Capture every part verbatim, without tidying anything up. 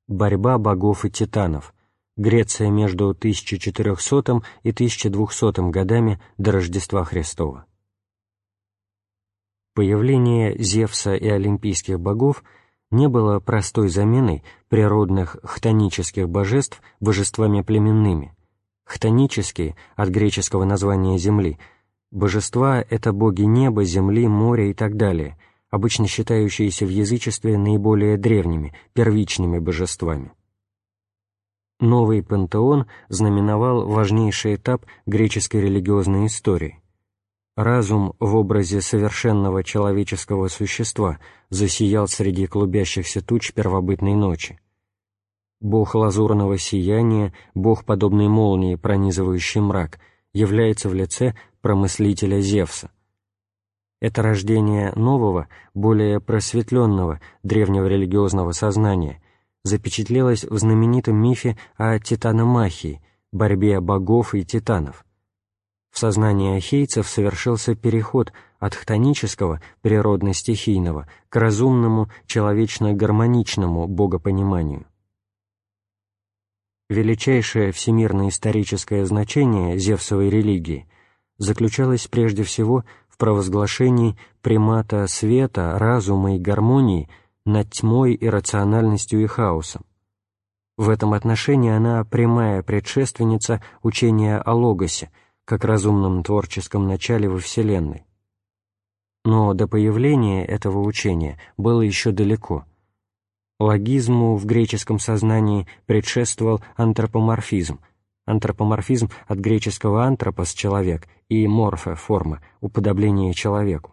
Борьба богов и титанов. Греция между тысяча четырехсотым и тысяча двухсотым годами до Рождества Христова. Появление Зевса и олимпийских богов не было простой заменой природных хтонических божеств божествами племенными. Хтонические, от греческого названия земли, божества — это боги неба, земли, моря и так далее, обычно считающиеся в язычестве наиболее древними, первичными божествами. Новый пантеон знаменовал важнейший этап греческой религиозной истории. Разум в образе совершенного человеческого существа засиял среди клубящихся туч первобытной ночи. Бог лазурного сияния, бог, подобной молнии, пронизывающий мрак, является в лице промыслителя Зевса. Это рождение нового, более просветленного древнего религиозного сознания запечатлелось в знаменитом мифе о титаномахии, борьбе богов и титанов. В сознании ахейцев совершился переход от хтонического, природно-стихийного, к разумному, человечно-гармоничному богопониманию. Величайшее всемирно-историческое значение Зевсовой религии заключалось прежде всего в провозглашении примата света, разума и гармонии над тьмой, иррациональностью и хаосом. В этом отношении она прямая предшественница учения о Логосе, как разумном творческом начале во Вселенной. Но до появления этого учения было еще далеко. Логизму в греческом сознании предшествовал антропоморфизм. Антропоморфизм от греческого «антропос» — человек и «морфе» — форма, уподобление человеку.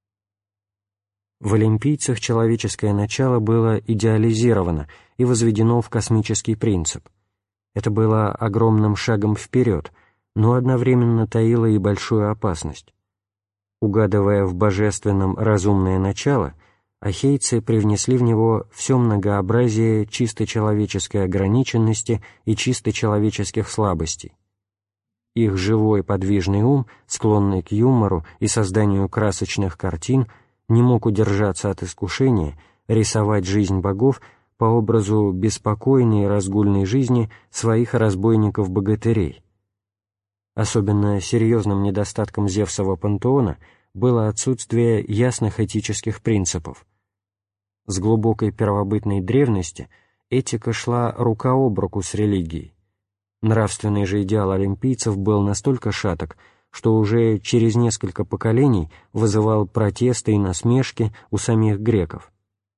В олимпийцах человеческое начало было идеализировано и возведено в космический принцип. Это было огромным шагом вперед, но одновременно таило и большую опасность. Угадывая в божественном разумное начало, ахейцы привнесли в него все многообразие чисто человеческой ограниченности и чисто человеческих слабостей. Их живой подвижный ум, склонный к юмору и созданию красочных картин, не мог удержаться от искушения рисовать жизнь богов по образу беспокойной и разгульной жизни своих разбойников-богатырей. Особенно серьезным недостатком Зевсова пантеона было отсутствие ясных этических принципов. С глубокой первобытной древности этика шла рука об руку с религией. Нравственный же идеал олимпийцев был настолько шаток, что уже через несколько поколений вызывал протесты и насмешки у самих греков.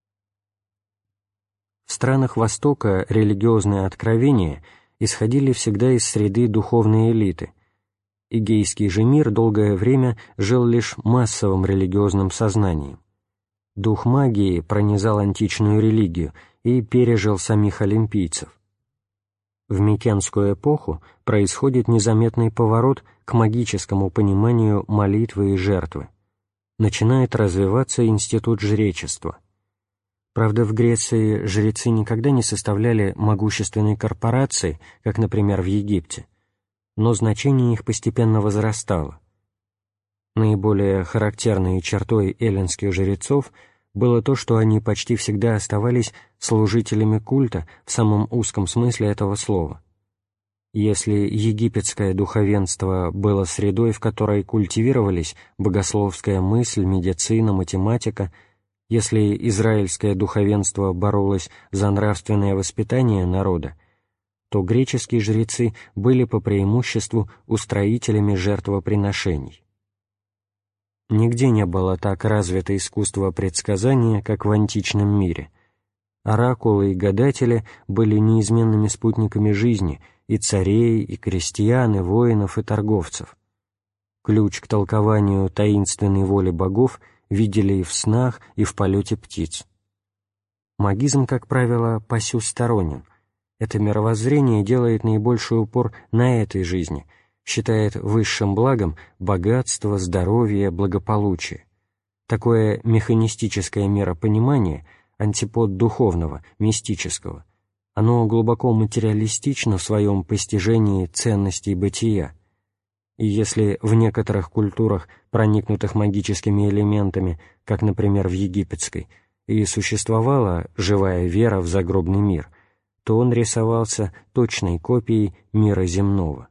В странах Востока религиозные откровения исходили всегда из среды духовной элиты. Эгейский же мир долгое время жил лишь массовым религиозным сознанием. Дух магии пронизал античную религию и пережил самих олимпийцев. В Микенскую эпоху происходит незаметный поворот к магическому пониманию молитвы и жертвы. Начинает развиваться институт жречества. Правда, в Греции жрецы никогда не составляли могущественной корпорации, как, например, в Египте, но значение их постепенно возрастало. Наиболее характерной чертой эллинских жрецов было то, что они почти всегда оставались служителями культа в самом узком смысле этого слова. Если египетское духовенство было средой, в которой культивировались богословская мысль, медицина, математика, если израильское духовенство боролось за нравственное воспитание народа, то греческие жрецы были по преимуществу устроителями жертвоприношений. Нигде не было так развито искусство предсказания, как в античном мире. Оракулы и гадатели были неизменными спутниками жизни и царей, и крестьян, и воинов, и торговцев. Ключ к толкованию таинственной воли богов видели и в снах, и в полете птиц. Магизм, как правило, посюсторонен. Это мировоззрение делает наибольший упор на этой жизни, считает высшим благом богатство, здоровье, благополучие. Такое механистическое миропонимание — антипод духовного, мистического. Оно глубоко материалистично в своем постижении ценностей бытия. И если в некоторых культурах, проникнутых магическими элементами, как, например, в египетской, и существовала живая вера в загробный мир, то он рисовался точной копией мира земного.